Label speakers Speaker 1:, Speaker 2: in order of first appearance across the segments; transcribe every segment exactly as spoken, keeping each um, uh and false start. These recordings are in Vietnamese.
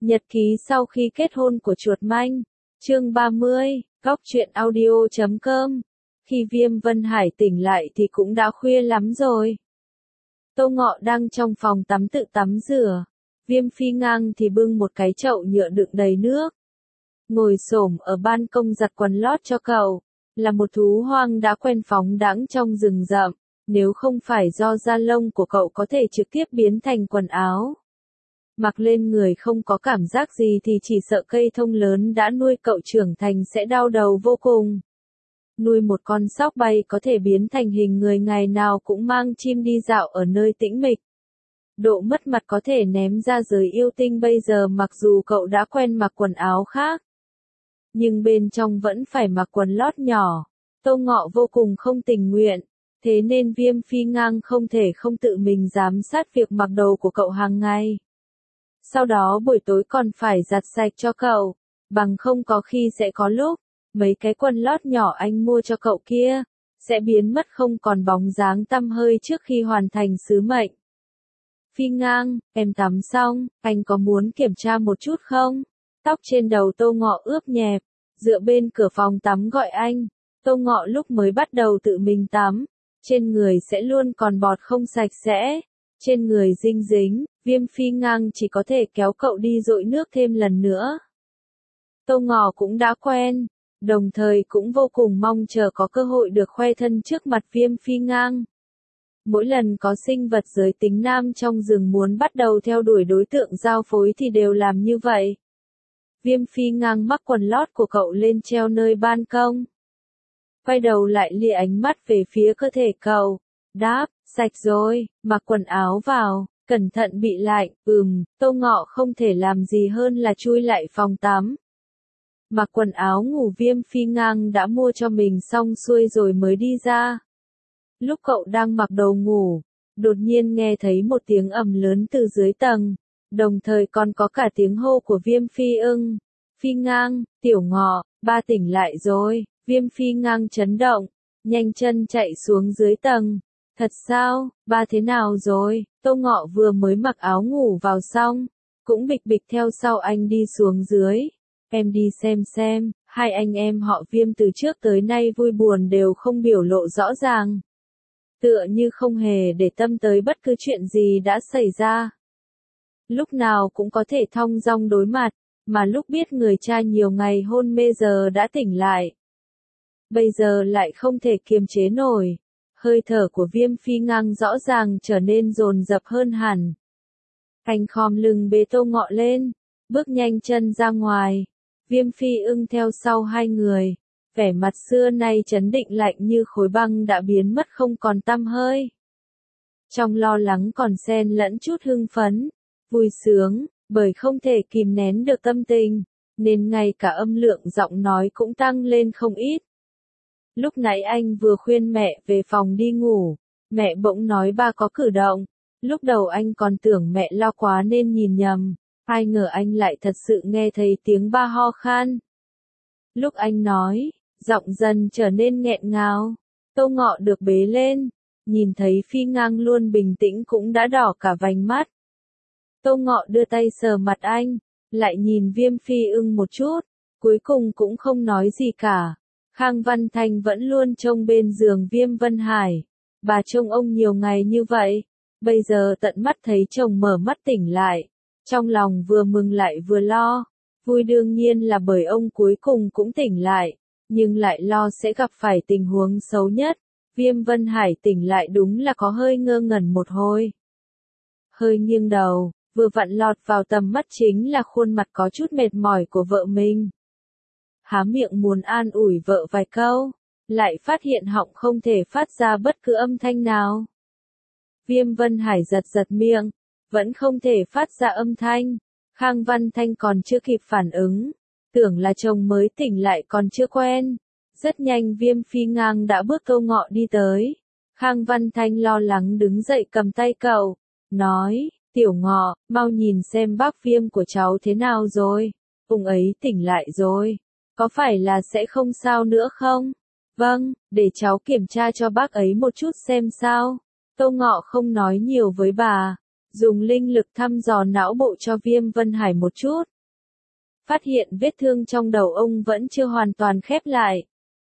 Speaker 1: Nhật ký sau khi kết hôn của chuột manh. Chương ba mươi, góc truyện audio chấm com. Khi Viêm Vân Hải tỉnh lại thì cũng đã khuya lắm rồi. Tô Ngọ đang trong phòng tắm tự tắm rửa. Viêm Phi Ngang thì bưng một cái chậu nhựa đựng đầy nước. Ngồi xổm ở ban công giặt quần lót cho cậu. Là một thú hoang đã quen phóng đãng trong rừng rậm. Nếu không phải do da lông của cậu có thể trực tiếp biến thành quần áo. Mặc lên người không có cảm giác gì thì chỉ sợ cây thông lớn đã nuôi cậu trưởng thành sẽ đau đầu vô cùng. Nuôi một con sóc bay có thể biến thành hình người ngày nào cũng mang chim đi dạo ở nơi tĩnh mịch. Độ mất mặt có thể ném ra giới yêu tinh bây giờ mặc dù cậu đã quen mặc quần áo khác. Nhưng bên trong vẫn phải mặc quần lót nhỏ. Tô Ngọ vô cùng không tình nguyện. Thế nên Viêm Phi Ngang không thể không tự mình giám sát việc mặc đồ của cậu hàng ngày. Sau đó buổi tối còn phải giặt sạch cho cậu, bằng không có khi sẽ có lúc, mấy cái quần lót nhỏ anh mua cho cậu kia, sẽ biến mất không còn bóng dáng tăm hơi trước khi hoàn thành sứ mệnh. Phi Ngang, em tắm xong, anh có muốn kiểm tra một chút không? Tóc trên đầu Tô Ngọ ướt nhẹp, dựa bên cửa phòng tắm gọi anh. Tô Ngọ lúc mới bắt đầu tự mình tắm, trên người sẽ luôn còn bọt không sạch sẽ, trên người dinh dính. Viêm Phi Ngang chỉ có thể kéo cậu đi dội nước thêm lần nữa. Tô Ngọ cũng đã quen, đồng thời cũng vô cùng mong chờ có cơ hội được khoe thân trước mặt Viêm Phi Ngang. Mỗi lần có sinh vật giới tính nam trong rừng muốn bắt đầu theo đuổi đối tượng giao phối thì đều làm như vậy. Viêm Phi Ngang mắc quần lót của cậu lên treo nơi ban công. Quay đầu lại lia ánh mắt về phía cơ thể cậu. Đáp, sạch rồi, mặc quần áo vào. Cẩn thận bị lạnh, ừm, Tô Ngọ không thể làm gì hơn là chui lại phòng tắm. Mặc quần áo ngủ Viêm Phi Ngang đã mua cho mình xong xuôi rồi mới đi ra. Lúc cậu đang mặc đồ ngủ, đột nhiên nghe thấy một tiếng ầm lớn từ dưới tầng, đồng thời còn có cả tiếng hô của Viêm Phi Ưng. Phi Ngang, Tiểu Ngọ, ba tỉnh lại rồi. Viêm Phi Ngang chấn động, nhanh chân chạy xuống dưới tầng. Thật sao, ba thế nào rồi? Tô Ngọ vừa mới mặc áo ngủ vào xong, cũng bịch bịch theo sau anh đi xuống dưới. Em đi xem xem, hai anh em họ Viêm từ trước tới nay vui buồn đều không biểu lộ rõ ràng. Tựa như không hề để tâm tới bất cứ chuyện gì đã xảy ra. Lúc nào cũng có thể thong dong đối mặt, mà lúc biết người cha nhiều ngày hôn mê giờ đã tỉnh lại. Bây giờ lại không thể kiềm chế nổi. Hơi thở của Viêm Phi Ngang rõ ràng trở nên dồn dập hơn hẳn. Anh khom lưng bế Tô Ngọ lên, bước nhanh chân ra ngoài. Viêm Phi Ưng theo sau hai người, vẻ mặt xưa nay trấn định lạnh như khối băng đã biến mất không còn tăm hơi. Trong lo lắng còn xen lẫn chút hưng phấn, vui sướng, bởi không thể kìm nén được tâm tình, nên ngay cả âm lượng giọng nói cũng tăng lên không ít. Lúc nãy anh vừa khuyên mẹ về phòng đi ngủ, mẹ bỗng nói ba có cử động. Lúc đầu anh còn tưởng mẹ lo quá nên nhìn nhầm, ai ngờ anh lại thật sự nghe thấy tiếng ba ho khan. Lúc anh nói, giọng dần trở nên nghẹn ngào. Tô Ngọ được bế lên, nhìn thấy Phi Ngang luôn bình tĩnh cũng đã đỏ cả vành mắt. Tô Ngọ đưa tay sờ mặt anh, lại nhìn Viêm Phi Ưng một chút, cuối cùng cũng không nói gì cả. Khang Văn Thanh vẫn luôn trông bên giường Viêm Vân Hải. Bà trông ông nhiều ngày như vậy, bây giờ tận mắt thấy chồng mở mắt tỉnh lại. Trong lòng vừa mừng lại vừa lo. Vui đương nhiên là bởi ông cuối cùng cũng tỉnh lại, nhưng lại lo sẽ gặp phải tình huống xấu nhất. Viêm Vân Hải tỉnh lại đúng là có hơi ngơ ngẩn một hồi. Hơi nghiêng đầu, vừa vặn lọt vào tầm mắt chính là khuôn mặt có chút mệt mỏi của vợ mình. Há miệng muốn an ủi vợ vài câu, lại phát hiện họng không thể phát ra bất cứ âm thanh nào. Viêm Vân Hải giật giật miệng, vẫn không thể phát ra âm thanh. Khang Văn Thanh còn chưa kịp phản ứng, tưởng là chồng mới tỉnh lại còn chưa quen. Rất nhanh Viêm Phi Ngang đã bước Tô Ngọ đi tới. Khang Văn Thanh lo lắng đứng dậy cầm tay cậu, nói, Tiểu Ngọ, mau nhìn xem bác Viêm của cháu thế nào rồi, ông ấy tỉnh lại rồi. Có phải là sẽ không sao nữa không? Vâng, để cháu kiểm tra cho bác ấy một chút xem sao. Tô Ngọ không nói nhiều với bà, dùng linh lực thăm dò não bộ cho Viêm Vân Hải một chút. Phát hiện vết thương trong đầu ông vẫn chưa hoàn toàn khép lại.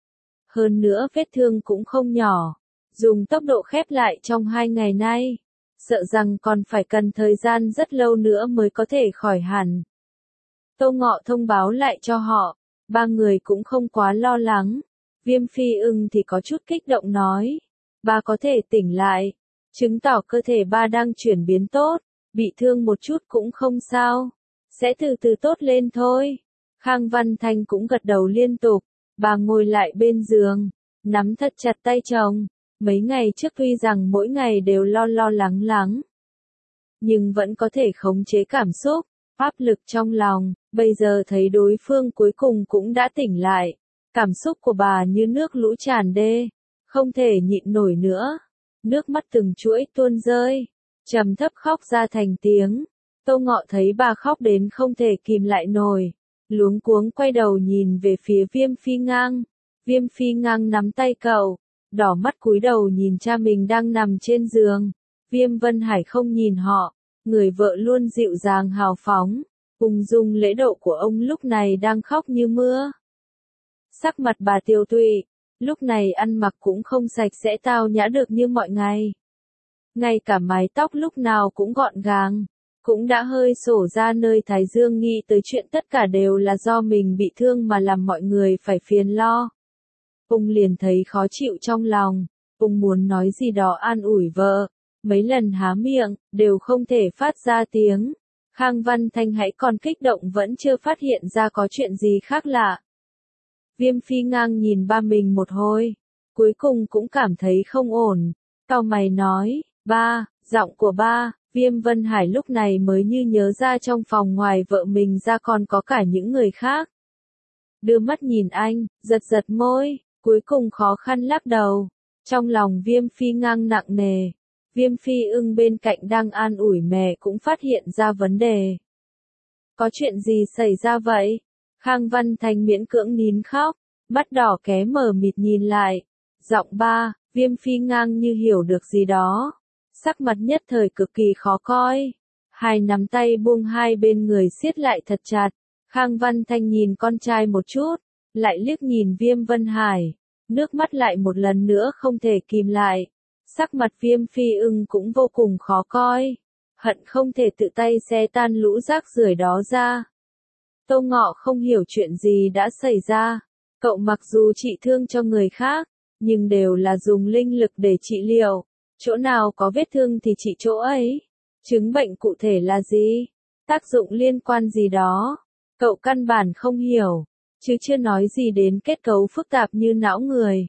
Speaker 1: Hơn nữa vết thương cũng không nhỏ. Dùng tốc độ khép lại trong hai ngày nay, sợ rằng còn phải cần thời gian rất lâu nữa mới có thể khỏi hẳn. Tô Ngọ thông báo lại cho họ, ba người cũng không quá lo lắng. Viêm Phi Ưng thì có chút kích động nói, ba có thể tỉnh lại, chứng tỏ cơ thể ba đang chuyển biến tốt, bị thương một chút cũng không sao, sẽ từ từ tốt lên thôi. Khang Văn Thanh cũng gật đầu liên tục, bà ngồi lại bên giường, nắm thật chặt tay chồng. Mấy ngày trước tuy rằng mỗi ngày đều lo lo lắng lắng, nhưng vẫn có thể khống chế cảm xúc, áp lực trong lòng, bây giờ thấy đối phương cuối cùng cũng đã tỉnh lại. Cảm xúc của bà như nước lũ tràn đê, không thể nhịn nổi nữa. Nước mắt từng chuỗi tuôn rơi, trầm thấp khóc ra thành tiếng. Tô Ngọ thấy bà khóc đến không thể kìm lại nổi, luống cuống quay đầu nhìn về phía Viêm Phi Ngang. Viêm Phi Ngang nắm tay cậu, đỏ mắt cúi đầu nhìn cha mình đang nằm trên giường. Viêm Vân Hải không nhìn họ, người vợ luôn dịu dàng hào phóng, ung dung lễ độ của ông lúc này đang khóc như mưa. Sắc mặt bà tiều tụy, lúc này ăn mặc cũng không sạch sẽ tao nhã được như mọi ngày. Ngay cả mái tóc lúc nào cũng gọn gàng, cũng đã hơi sổ ra nơi thái dương, nghĩ tới chuyện tất cả đều là do mình bị thương mà làm mọi người phải phiền lo. Ông liền thấy khó chịu trong lòng, ông muốn nói gì đó an ủi vợ, mấy lần há miệng, đều không thể phát ra tiếng. Khang Văn Thanh hãy còn kích động vẫn chưa phát hiện ra có chuyện gì khác lạ. Viêm Phi Ngang nhìn ba mình một hồi, cuối cùng cũng cảm thấy không ổn, cau mày nói, ba, giọng của ba. Viêm Vân Hải lúc này mới như nhớ ra trong phòng ngoài vợ mình ra còn có cả những người khác. Đưa mắt nhìn anh, giật giật môi, cuối cùng khó khăn lắc đầu. Trong lòng Viêm Phi Ngang nặng nề, Viêm Phi Ưng bên cạnh đang an ủi mẹ cũng phát hiện ra vấn đề. Có chuyện gì xảy ra vậy? Khang Văn Thanh miễn cưỡng nín khóc, mắt đỏ ké mờ mịt nhìn lại. Giọng ba, Viêm Phi Ngang như hiểu được gì đó. Sắc mặt nhất thời cực kỳ khó coi. Hai nắm tay buông hai bên người siết lại thật chặt. Khang Văn Thanh nhìn con trai một chút, lại liếc nhìn Viêm Vân Hải. Nước mắt lại một lần nữa không thể kìm lại. Sắc mặt Viêm Phi Ưng cũng vô cùng khó coi. Hận không thể tự tay xé tan lũ rác rưởi đó ra. Tô Ngọ không hiểu chuyện gì đã xảy ra. Cậu mặc dù trị thương cho người khác, nhưng đều là dùng linh lực để trị liệu. Chỗ nào có vết thương thì trị chỗ ấy. Chứng bệnh cụ thể là gì? Tác dụng liên quan gì đó? Cậu căn bản không hiểu, chứ chưa nói gì đến kết cấu phức tạp như não người.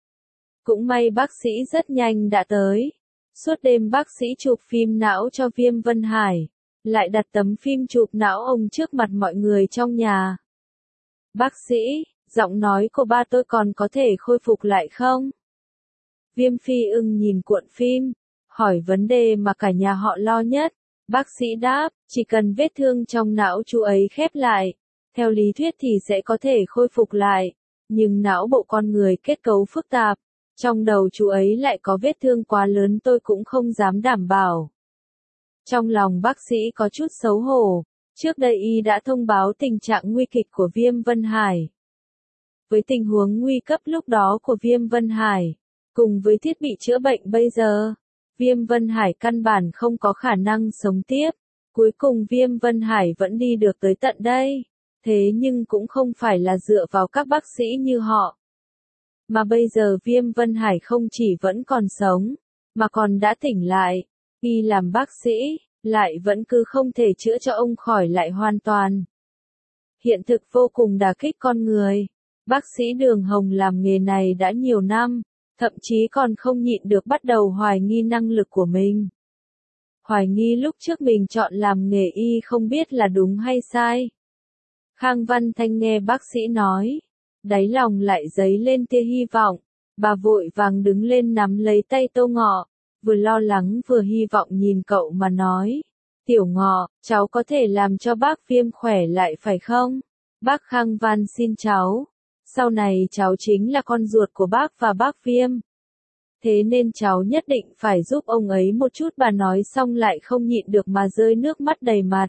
Speaker 1: Cũng may bác sĩ rất nhanh đã tới. Suốt đêm bác sĩ chụp phim não cho Viêm Vân Hải, lại đặt tấm phim chụp não ông trước mặt mọi người trong nhà. Bác sĩ, giọng nói của ba tôi còn có thể khôi phục lại không? Viêm Phi Ưng nhìn cuộn phim, hỏi vấn đề mà cả nhà họ lo nhất. Bác sĩ đáp, chỉ cần vết thương trong não chú ấy khép lại, theo lý thuyết thì sẽ có thể khôi phục lại. Nhưng não bộ con người kết cấu phức tạp, trong đầu chú ấy lại có vết thương quá lớn tôi cũng không dám đảm bảo. Trong lòng bác sĩ có chút xấu hổ, trước đây y đã thông báo tình trạng nguy kịch của Viêm Vân Hải. Với tình huống nguy cấp lúc đó của Viêm Vân Hải, cùng với thiết bị chữa bệnh bây giờ, Viêm Vân Hải căn bản không có khả năng sống tiếp. Cuối cùng Viêm Vân Hải vẫn đi được tới tận đây. Thế nhưng cũng không phải là dựa vào các bác sĩ như họ. Mà bây giờ Viêm Vân Hải không chỉ vẫn còn sống, mà còn đã tỉnh lại. Y làm bác sĩ, lại vẫn cứ không thể chữa cho ông khỏi lại hoàn toàn. Hiện thực vô cùng đả kích con người. Bác sĩ Đường Hồng làm nghề này đã nhiều năm, thậm chí còn không nhịn được bắt đầu hoài nghi năng lực của mình. Hoài nghi lúc trước mình chọn làm nghề y không biết là đúng hay sai. Khang Văn Thanh nghe bác sĩ nói, đáy lòng lại dấy lên tia hy vọng. Bà vội vàng đứng lên nắm lấy tay Tô Ngọ, vừa lo lắng vừa hy vọng nhìn cậu mà nói. Tiểu Ngọ, cháu có thể làm cho bác Viêm khỏe lại phải không? Bác Khang van xin cháu. Sau này cháu chính là con ruột của bác và bác Viêm. Thế nên cháu nhất định phải giúp ông ấy một chút, bà nói xong lại không nhịn được mà rơi nước mắt đầy mặt.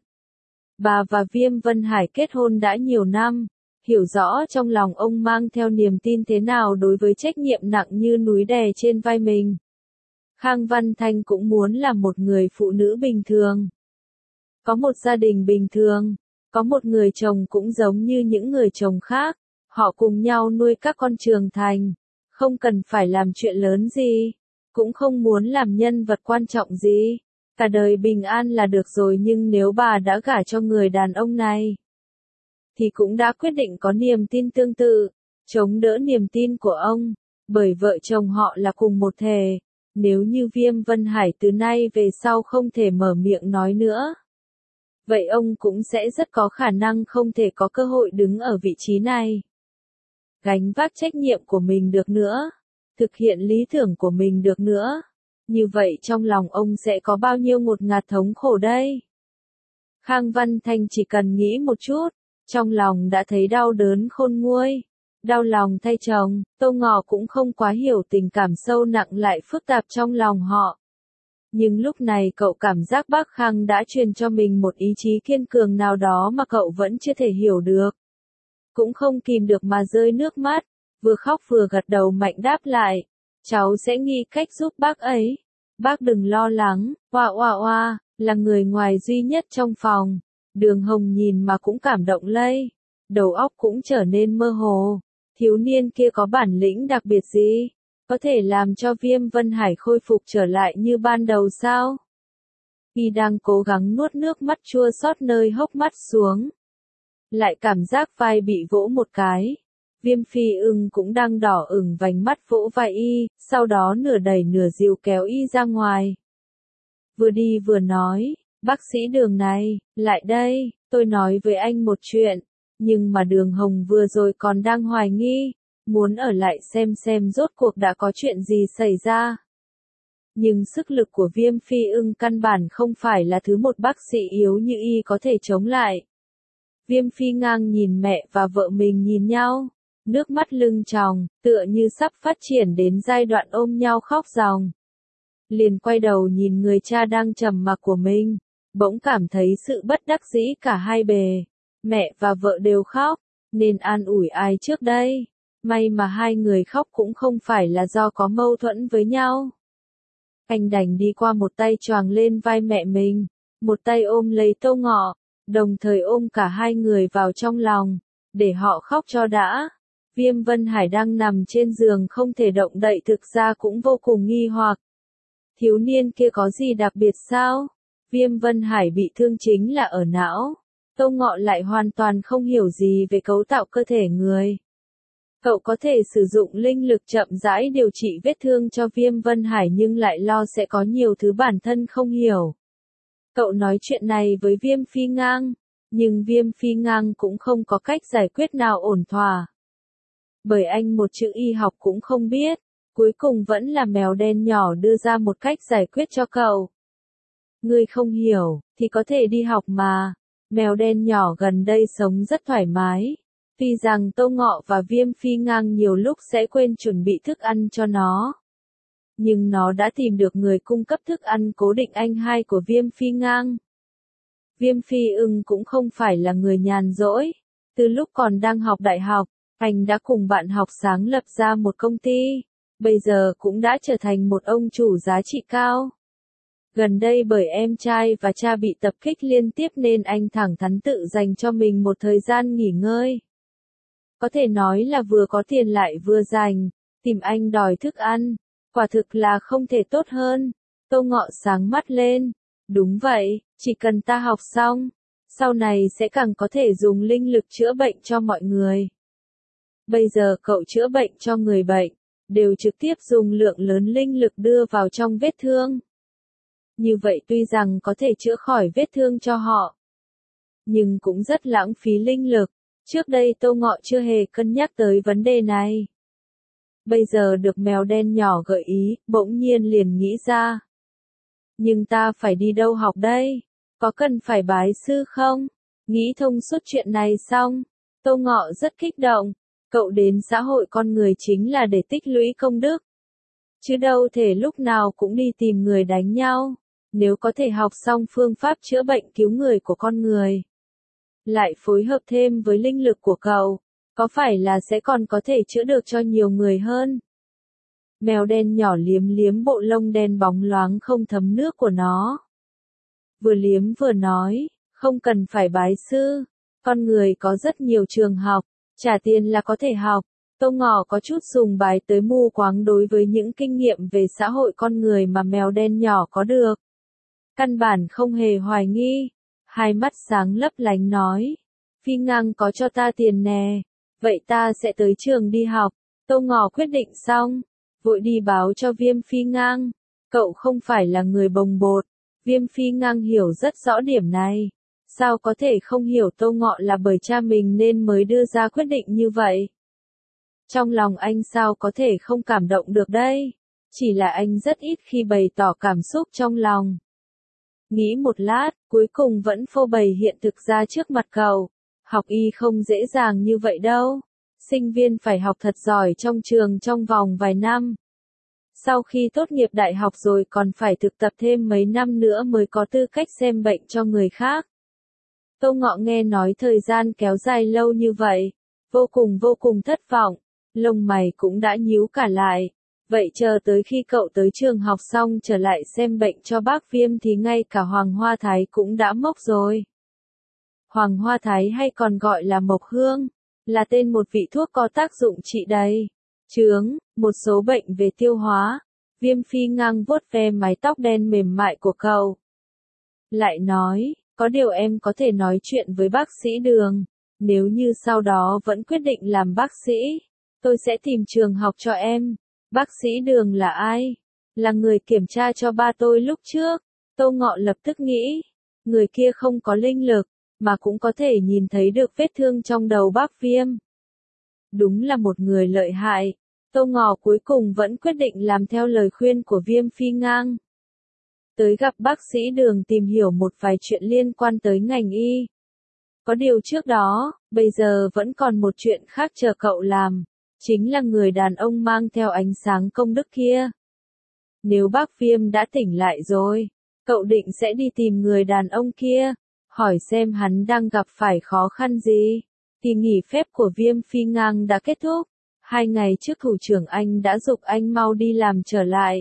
Speaker 1: Bà và Viêm Vân Hải kết hôn đã nhiều năm, hiểu rõ trong lòng ông mang theo niềm tin thế nào đối với trách nhiệm nặng như núi đè trên vai mình. Khang Văn Thanh cũng muốn là một người phụ nữ bình thường. Có một gia đình bình thường, có một người chồng cũng giống như những người chồng khác, họ cùng nhau nuôi các con trưởng thành, không cần phải làm chuyện lớn gì, cũng không muốn làm nhân vật quan trọng gì, cả đời bình an là được rồi. Nhưng nếu bà đã gả cho người đàn ông này, thì cũng đã quyết định có niềm tin tương tự, chống đỡ niềm tin của ông, bởi vợ chồng họ là cùng một thể. Nếu như Viêm Vân Hải từ nay về sau không thể mở miệng nói nữa, vậy ông cũng sẽ rất có khả năng không thể có cơ hội đứng ở vị trí này, gánh vác trách nhiệm của mình được nữa, thực hiện lý tưởng của mình được nữa. Như vậy trong lòng ông sẽ có bao nhiêu ngột ngạt thống khổ đây? Khang Văn Thanh chỉ cần nghĩ một chút, trong lòng đã thấy đau đớn khôn nguôi, đau lòng thay chồng. Tô Ngọ cũng không quá hiểu tình cảm sâu nặng lại phức tạp trong lòng họ. Nhưng lúc này cậu cảm giác bác Khang đã truyền cho mình một ý chí kiên cường nào đó mà cậu vẫn chưa thể hiểu được. Cũng không kìm được mà rơi nước mắt, vừa khóc vừa gật đầu mạnh đáp lại. Cháu sẽ nghĩ cách giúp bác ấy. Bác đừng lo lắng. Oa oa oa, là người ngoài duy nhất trong phòng. Đường Hồng nhìn mà cũng cảm động lây. Đầu óc cũng trở nên mơ hồ. Thiếu niên kia có bản lĩnh đặc biệt gì? Có thể làm cho Viêm Vân Hải khôi phục trở lại như ban đầu sao? Khi đang cố gắng nuốt nước mắt chua xót nơi hốc mắt xuống, lại cảm giác vai bị vỗ một cái. Viêm Phi Ưng cũng đang đỏ ửng vành mắt vỗ vai y, sau đó nửa đẩy nửa dìu kéo y ra ngoài. Vừa đi vừa nói, bác sĩ Đường này, lại đây, tôi nói với anh một chuyện. Nhưng mà Đường Hồng vừa rồi còn đang hoài nghi, muốn ở lại xem xem rốt cuộc đã có chuyện gì xảy ra. Nhưng sức lực của Viêm Phi Ưng căn bản không phải là thứ một bác sĩ yếu như y có thể chống lại. Viêm Phi Ngang nhìn mẹ và vợ mình nhìn nhau, nước mắt lưng tròng, tựa như sắp phát triển đến giai đoạn ôm nhau khóc ròng. Liền quay đầu nhìn người cha đang trầm mặc của mình, bỗng cảm thấy sự bất đắc dĩ cả hai bề. Mẹ và vợ đều khóc, nên an ủi ai trước đây? May mà hai người khóc cũng không phải là do có mâu thuẫn với nhau. Anh đành đi qua một tay choàng lên vai mẹ mình, một tay ôm lấy Tô Ngọ, đồng thời ôm cả hai người vào trong lòng, để họ khóc cho đã. Viêm Vân Hải đang nằm trên giường không thể động đậy, thực ra cũng vô cùng nghi hoặc. Thiếu niên kia có gì đặc biệt sao? Viêm Vân Hải bị thương chính là ở não. Tô Ngọ lại hoàn toàn không hiểu gì về cấu tạo cơ thể người. Cậu có thể sử dụng linh lực chậm rãi điều trị vết thương cho Viêm Vân Hải nhưng lại lo sẽ có nhiều thứ bản thân không hiểu. Cậu nói chuyện này với Viêm Phi Ngang, nhưng Viêm Phi Ngang cũng không có cách giải quyết nào ổn thỏa. Bởi anh một chữ y học cũng không biết, cuối cùng vẫn là mèo đen nhỏ đưa ra một cách giải quyết cho cậu. Ngươi không hiểu, thì có thể đi học mà. Mèo đen nhỏ gần đây sống rất thoải mái. Tuy rằng Tô Ngọ và Viêm Phi Ngang nhiều lúc sẽ quên chuẩn bị thức ăn cho nó, nhưng nó đã tìm được người cung cấp thức ăn cố định, anh hai của Viêm Phi Ngang. Viêm Phi Ưng cũng không phải là người nhàn rỗi. Từ lúc còn đang học đại học, anh đã cùng bạn học sáng lập ra một công ty, bây giờ cũng đã trở thành một ông chủ giá trị cao. Gần đây bởi em trai và cha bị tập kích liên tiếp nên anh thẳng thắn tự dành cho mình một thời gian nghỉ ngơi. Có thể nói là vừa có tiền lại vừa dành, tìm anh đòi thức ăn, quả thực là không thể tốt hơn. Tô Ngọ sáng mắt lên, đúng vậy, chỉ cần ta học xong, sau này sẽ càng có thể dùng linh lực chữa bệnh cho mọi người. Bây giờ cậu chữa bệnh cho người bệnh, đều trực tiếp dùng lượng lớn linh lực đưa vào trong vết thương. Như vậy tuy rằng có thể chữa khỏi vết thương cho họ, nhưng cũng rất lãng phí linh lực. Trước đây Tô Ngọ chưa hề cân nhắc tới vấn đề này. Bây giờ được mèo đen nhỏ gợi ý, bỗng nhiên liền nghĩ ra. Nhưng ta phải đi đâu học đây? Có cần phải bái sư không? Nghĩ thông suốt chuyện này xong, Tô Ngọ rất kích động. Cậu đến xã hội con người chính là để tích lũy công đức. chứ đâu thể lúc nào cũng đi tìm người đánh nhau. Nếu có thể học xong phương pháp chữa bệnh cứu người của con người, lại phối hợp thêm với linh lực của cậu, có phải là sẽ còn có thể chữa được cho nhiều người hơn? Mèo đen nhỏ liếm liếm bộ lông đen bóng loáng không thấm nước của nó. Vừa liếm vừa nói, không cần phải bái sư, con người có rất nhiều trường học, trả tiền là có thể học. Tô Ngọ có chút sùng bái tới mù quáng đối với những kinh nghiệm về xã hội con người mà mèo đen nhỏ có được. Căn bản không hề hoài nghi, hai mắt sáng lấp lánh nói, Phi Ngang có cho ta tiền nè, vậy ta sẽ tới trường đi học. Tô Ngọ quyết định xong, vội đi báo cho Viêm Phi Ngang, cậu không phải là người bồng bột. Viêm Phi Ngang hiểu rất rõ điểm này, sao có thể không hiểu Tô Ngọ là bởi cha mình nên mới đưa ra quyết định như vậy. Trong lòng anh sao có thể không cảm động được đây, chỉ là anh rất ít khi bày tỏ cảm xúc trong lòng. Nghĩ một lát, cuối cùng vẫn phô bày hiện thực ra trước mặt cậu. Học y không dễ dàng như vậy đâu. Sinh viên phải học thật giỏi trong trường trong vòng vài năm. Sau khi tốt nghiệp đại học rồi còn phải thực tập thêm mấy năm nữa mới có tư cách xem bệnh cho người khác. Tô Ngọ nghe nói thời gian kéo dài lâu như vậy, vô cùng vô cùng thất vọng, lông mày cũng đã nhíu cả lại. Vậy chờ tới khi cậu tới trường học xong trở lại xem bệnh cho bác Viêm thì ngay cả Hoàng Hoa Thái cũng đã mốc rồi. Hoàng Hoa Thái hay còn gọi là Mộc Hương, là tên một vị thuốc có tác dụng trị đầy chướng, một số bệnh về tiêu hóa. Viêm Phi Ngang vuốt ve mái tóc đen mềm mại của cậu. Lại nói, có điều em có thể nói chuyện với bác sĩ Đường, nếu như sau đó vẫn quyết định làm bác sĩ, tôi sẽ tìm trường học cho em. Bác sĩ Đường là ai? Là người kiểm tra cho ba tôi lúc trước. Tô Ngọ lập tức nghĩ, người kia không có linh lực, mà cũng có thể nhìn thấy được vết thương trong đầu bác Viêm. Đúng là một người lợi hại. Tô Ngọ cuối cùng vẫn quyết định làm theo lời khuyên của Viêm Phi Ngang. Tới gặp bác sĩ Đường tìm hiểu một vài chuyện liên quan tới ngành y. Có điều trước đó, bây giờ vẫn còn một chuyện khác chờ cậu làm. Chính là người đàn ông mang theo ánh sáng công đức kia. Nếu bác Viêm đã tỉnh lại rồi, cậu định sẽ đi tìm người đàn ông kia, hỏi xem hắn đang gặp phải khó khăn gì. Kỳ nghỉ phép của Viêm Phi Ngang đã kết thúc. Hai ngày trước thủ trưởng anh đã giục anh mau đi làm trở lại.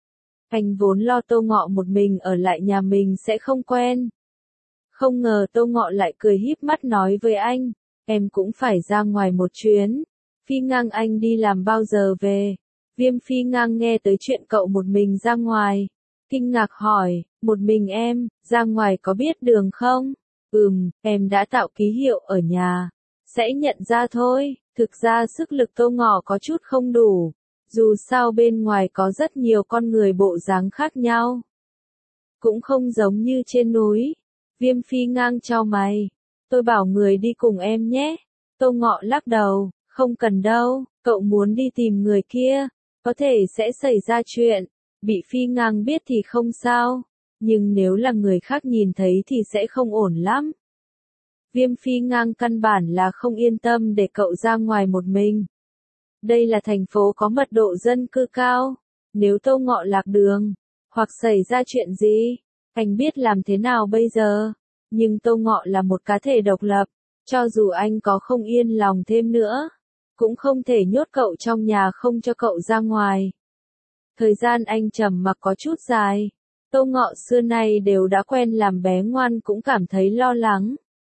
Speaker 1: Anh vốn lo Tô Ngọ một mình ở lại nhà mình sẽ không quen. Không ngờ Tô Ngọ lại cười híp mắt nói với anh, em cũng phải ra ngoài một chuyến. Phi Ngang anh đi làm bao giờ về? Viêm Phi Ngang nghe tới chuyện cậu một mình ra ngoài. Kinh ngạc hỏi, một mình em, ra ngoài có biết đường không? Ừm, em đã tạo ký hiệu ở nhà. Sẽ nhận ra thôi, thực ra sức lực Tô Ngọ có chút không đủ. Dù sao bên ngoài có rất nhiều con người bộ dáng khác nhau. Cũng không giống như trên núi. Viêm Phi Ngang chau mày. Tôi bảo người đi cùng em nhé. Tô Ngọ lắc đầu. Không cần đâu, cậu muốn đi tìm người kia, có thể sẽ xảy ra chuyện, bị Phi Ngang biết thì không sao, nhưng nếu là người khác nhìn thấy thì sẽ không ổn lắm. Viêm Phi Ngang căn bản là không yên tâm để cậu ra ngoài một mình. Đây là thành phố có mật độ dân cư cao, nếu Tô Ngọ lạc đường, hoặc xảy ra chuyện gì, anh biết làm thế nào bây giờ, nhưng Tô Ngọ là một cá thể độc lập, cho dù anh có không yên lòng thêm nữa. Cũng không thể nhốt cậu trong nhà không cho cậu ra ngoài. Thời gian anh trầm mặc có chút dài. Tô Ngọ xưa nay đều đã quen làm bé ngoan cũng cảm thấy lo lắng.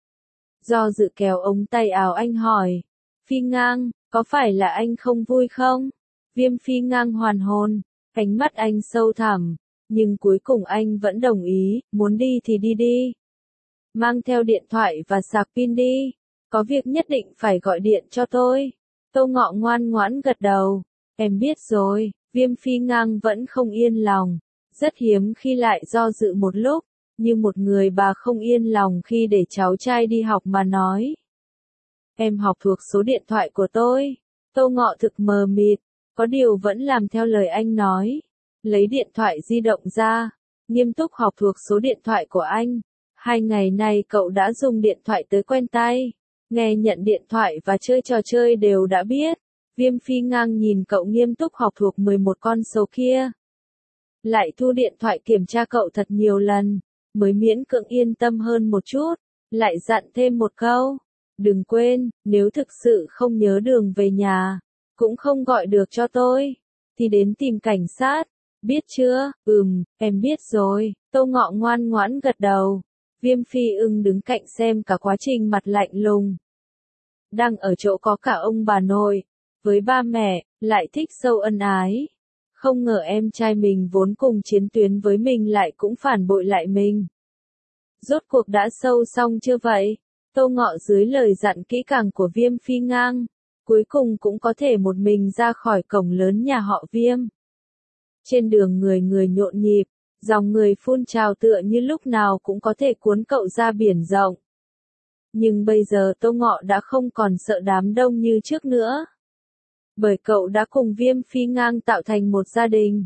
Speaker 1: Do dự kéo ống tay áo anh hỏi. Phi Ngang, có phải là anh không vui không? Viêm Phi Ngang hoàn hồn. Ánh mắt anh sâu thẳm. Nhưng cuối cùng anh vẫn đồng ý, muốn đi thì đi đi. Mang theo điện thoại và sạc pin đi. Có việc nhất định phải gọi điện cho tôi. Tô Ngọ ngoan ngoãn gật đầu. Em biết rồi, Viêm Phi Ngang vẫn không yên lòng. Rất hiếm khi lại do dự một lúc, như một người bà không yên lòng khi để cháu trai đi học mà nói. Em học thuộc số điện thoại của tôi. Tô Ngọ thực mờ mịt, có điều vẫn làm theo lời anh nói. Lấy điện thoại di động ra, nghiêm túc học thuộc số điện thoại của anh. Hai ngày nay cậu đã dùng điện thoại tới quen tay. Nghe nhận điện thoại và chơi trò chơi đều đã biết. Viêm Phi ngang nhìn cậu nghiêm túc học thuộc mười một con số kia. Lại thu điện thoại kiểm tra cậu thật nhiều lần, mới miễn cưỡng yên tâm hơn một chút, lại dặn thêm một câu. Đừng quên, nếu thực sự không nhớ đường về nhà, cũng không gọi được cho tôi, thì đến tìm cảnh sát, biết chưa? Ừm, em biết rồi, Tô Ngọ ngoan ngoãn gật đầu. Viêm Phi ưng đứng cạnh xem cả quá trình mặt lạnh lùng. Đang ở chỗ có cả ông bà nội, với ba mẹ, lại thích sâu ân ái. Không ngờ em trai mình vốn cùng chiến tuyến với mình lại cũng phản bội lại mình. Rốt cuộc đã sâu xong chưa vậy? Tô Ngọ dưới lời dặn kỹ càng của Viêm Phi ngang, cuối cùng cũng có thể một mình ra khỏi cổng lớn nhà họ Viêm. Trên đường người người nhộn nhịp, dòng người phun trào tựa như lúc nào cũng có thể cuốn cậu ra biển rộng. Nhưng bây giờ Tô Ngọ đã không còn sợ đám đông như trước nữa. Bởi cậu đã cùng Viêm Phi ngang tạo thành một gia đình.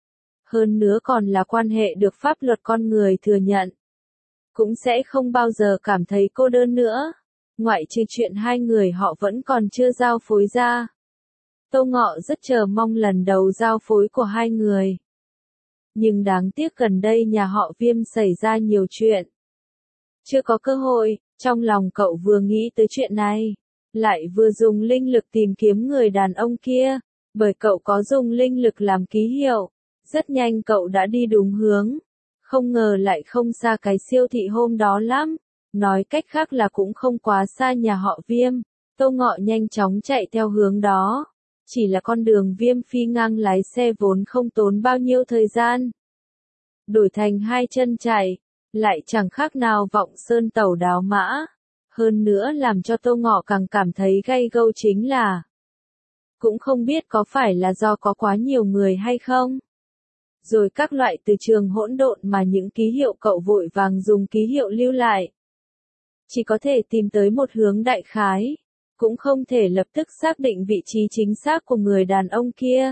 Speaker 1: Hơn nữa còn là quan hệ được pháp luật con người thừa nhận. Cũng sẽ không bao giờ cảm thấy cô đơn nữa. Ngoại trừ chuyện hai người họ vẫn còn chưa giao phối ra. Tô Ngọ rất chờ mong lần đầu giao phối của hai người. Nhưng đáng tiếc gần đây nhà họ Viêm xảy ra nhiều chuyện. Chưa có cơ hội, trong lòng cậu vừa nghĩ tới chuyện này, lại vừa dùng linh lực tìm kiếm người đàn ông kia, bởi cậu có dùng linh lực làm ký hiệu. Rất nhanh cậu đã đi đúng hướng. Không ngờ lại không xa cái siêu thị hôm đó lắm. Nói cách khác là cũng không quá xa nhà họ Viêm. Tô Ngọ nhanh chóng chạy theo hướng đó. Chỉ là con đường Viêm Phi ngang lái xe vốn không tốn bao nhiêu thời gian. Đổi thành hai chân chạy, lại chẳng khác nào vọng sơn tẩu đáo mã. Hơn nữa làm cho Tô Ngọ càng cảm thấy gay gâu chính là, cũng không biết có phải là do có quá nhiều người hay không. Rồi các loại từ trường hỗn độn mà những ký hiệu cậu vội vàng dùng ký hiệu lưu lại. Chỉ có thể tìm tới một hướng đại khái, cũng không thể lập tức xác định vị trí chính xác của người đàn ông kia.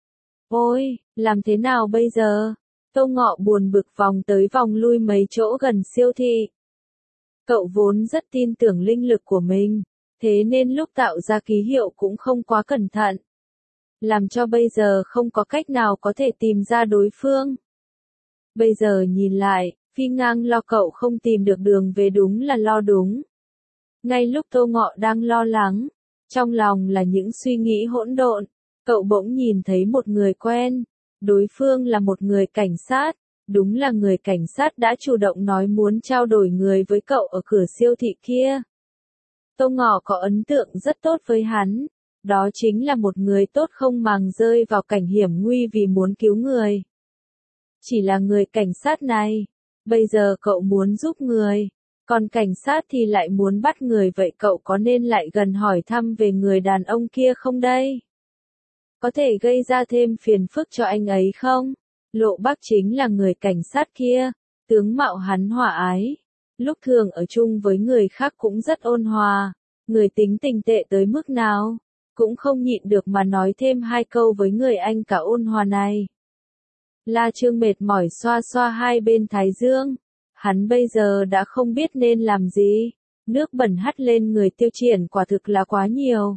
Speaker 1: Ôi, làm thế nào bây giờ? Tô Ngọ buồn bực vòng tới vòng lui mấy chỗ gần siêu thị. Cậu vốn rất tin tưởng linh lực của mình, thế nên lúc tạo ra ký hiệu cũng không quá cẩn thận. Làm cho bây giờ không có cách nào có thể tìm ra đối phương. Bây giờ nhìn lại, Phi ngang lo cậu không tìm được đường về đúng là lo đúng. Ngay lúc Tô Ngọ đang lo lắng, trong lòng là những suy nghĩ hỗn độn, cậu bỗng nhìn thấy một người quen. Đối phương là một người cảnh sát, đúng là người cảnh sát đã chủ động nói muốn trao đổi người với cậu ở cửa siêu thị kia. Tô Ngọ có ấn tượng rất tốt với hắn, đó chính là một người tốt không màng rơi vào cảnh hiểm nguy vì muốn cứu người. Chỉ là người cảnh sát này, bây giờ cậu muốn giúp người, còn cảnh sát thì lại muốn bắt người, vậy cậu có nên lại gần hỏi thăm về người đàn ông kia không đây? Có thể gây ra thêm phiền phức cho anh ấy không? Lộ Bắc chính là người cảnh sát kia, tướng mạo hắn hòa ái. Lúc thường ở chung với người khác cũng rất ôn hòa, người tính tình tệ tới mức nào, cũng không nhịn được mà nói thêm hai câu với người anh cả ôn hòa này. La Trương mệt mỏi xoa xoa hai bên thái dương, hắn bây giờ đã không biết nên làm gì, nước bẩn hắt lên người Tiêu Triển quả thực là quá nhiều.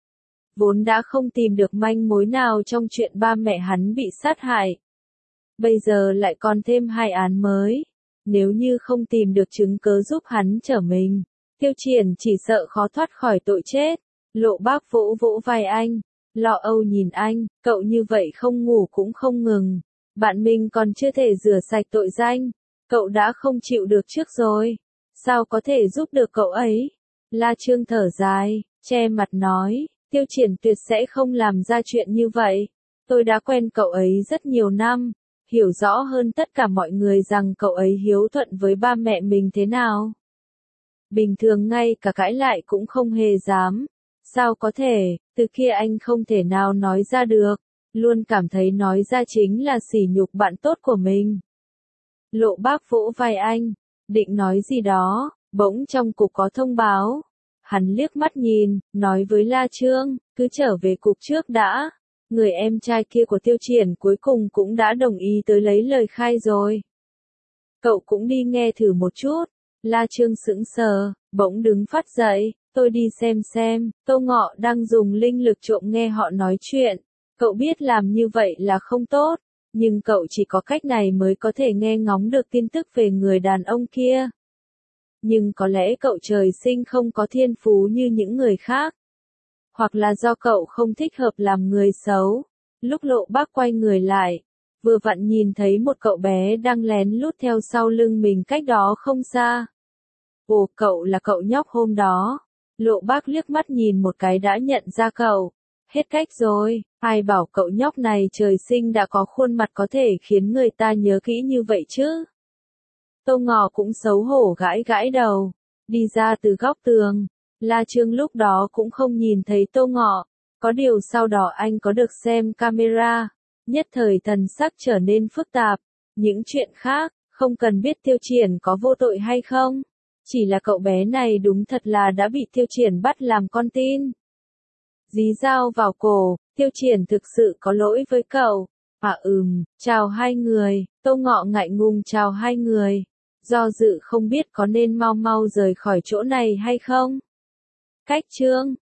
Speaker 1: Vốn đã không tìm được manh mối nào trong chuyện ba mẹ hắn bị sát hại. Bây giờ lại còn thêm hai án mới. Nếu như không tìm được chứng cớ giúp hắn trở mình, Tiêu Triển chỉ sợ khó thoát khỏi tội chết. Lộ Bác vỗ vỗ vai anh, lo âu nhìn anh, cậu như vậy không ngủ cũng không ngừng. Bạn mình còn chưa thể rửa sạch tội danh, cậu đã không chịu được trước rồi. Sao có thể giúp được cậu ấy? La Trương thở dài, che mặt nói. Tiêu Triển tuyệt sẽ không làm ra chuyện như vậy. Tôi đã quen cậu ấy rất nhiều năm, hiểu rõ hơn tất cả mọi người rằng cậu ấy hiếu thuận với ba mẹ mình thế nào. Bình thường ngay cả cãi lại cũng không hề dám. Sao có thể, từ kia anh không thể nào nói ra được, luôn cảm thấy nói ra chính là sỉ nhục bạn tốt của mình. Lộ Bác vỗ vai anh, định nói gì đó, bỗng trong cục có thông báo. Hắn liếc mắt nhìn, nói với La Trương, cứ trở về cục trước đã. Người em trai kia của Tiêu Triển cuối cùng cũng đã đồng ý tới lấy lời khai rồi. Cậu cũng đi nghe thử một chút. La Trương sững sờ, bỗng đứng phát dậy, tôi đi xem xem. Tô Ngọ đang dùng linh lực trộm nghe họ nói chuyện. Cậu biết làm như vậy là không tốt, nhưng cậu chỉ có cách này mới có thể nghe ngóng được tin tức về người đàn ông kia. Nhưng có lẽ cậu trời sinh không có thiên phú như những người khác. Hoặc là do cậu không thích hợp làm người xấu. Lúc Lộ Bác quay người lại, vừa vặn nhìn thấy một cậu bé đang lén lút theo sau lưng mình cách đó không xa. Ồ, cậu là cậu nhóc hôm đó. Lộ Bác liếc mắt nhìn một cái đã nhận ra cậu. Hết cách rồi, ai bảo cậu nhóc này trời sinh đã có khuôn mặt có thể khiến người ta nhớ kỹ như vậy chứ. Tô Ngọ cũng xấu hổ gãi gãi đầu, đi ra từ góc tường. La Trương lúc đó cũng không nhìn thấy Tô Ngọ, có điều sau đó anh có được xem camera, nhất thời thần sắc trở nên phức tạp. Những chuyện khác, không cần biết Tiêu Triển có vô tội hay không, chỉ là cậu bé này đúng thật là đã bị Tiêu Triển bắt làm con tin. Dí dao vào cổ, Tiêu Triển thực sự có lỗi với cậu. À ừm, chào hai người. Tô Ngọ ngại ngùng chào hai người, do dự không biết có nên mau mau rời khỏi chỗ này hay không. Cách chương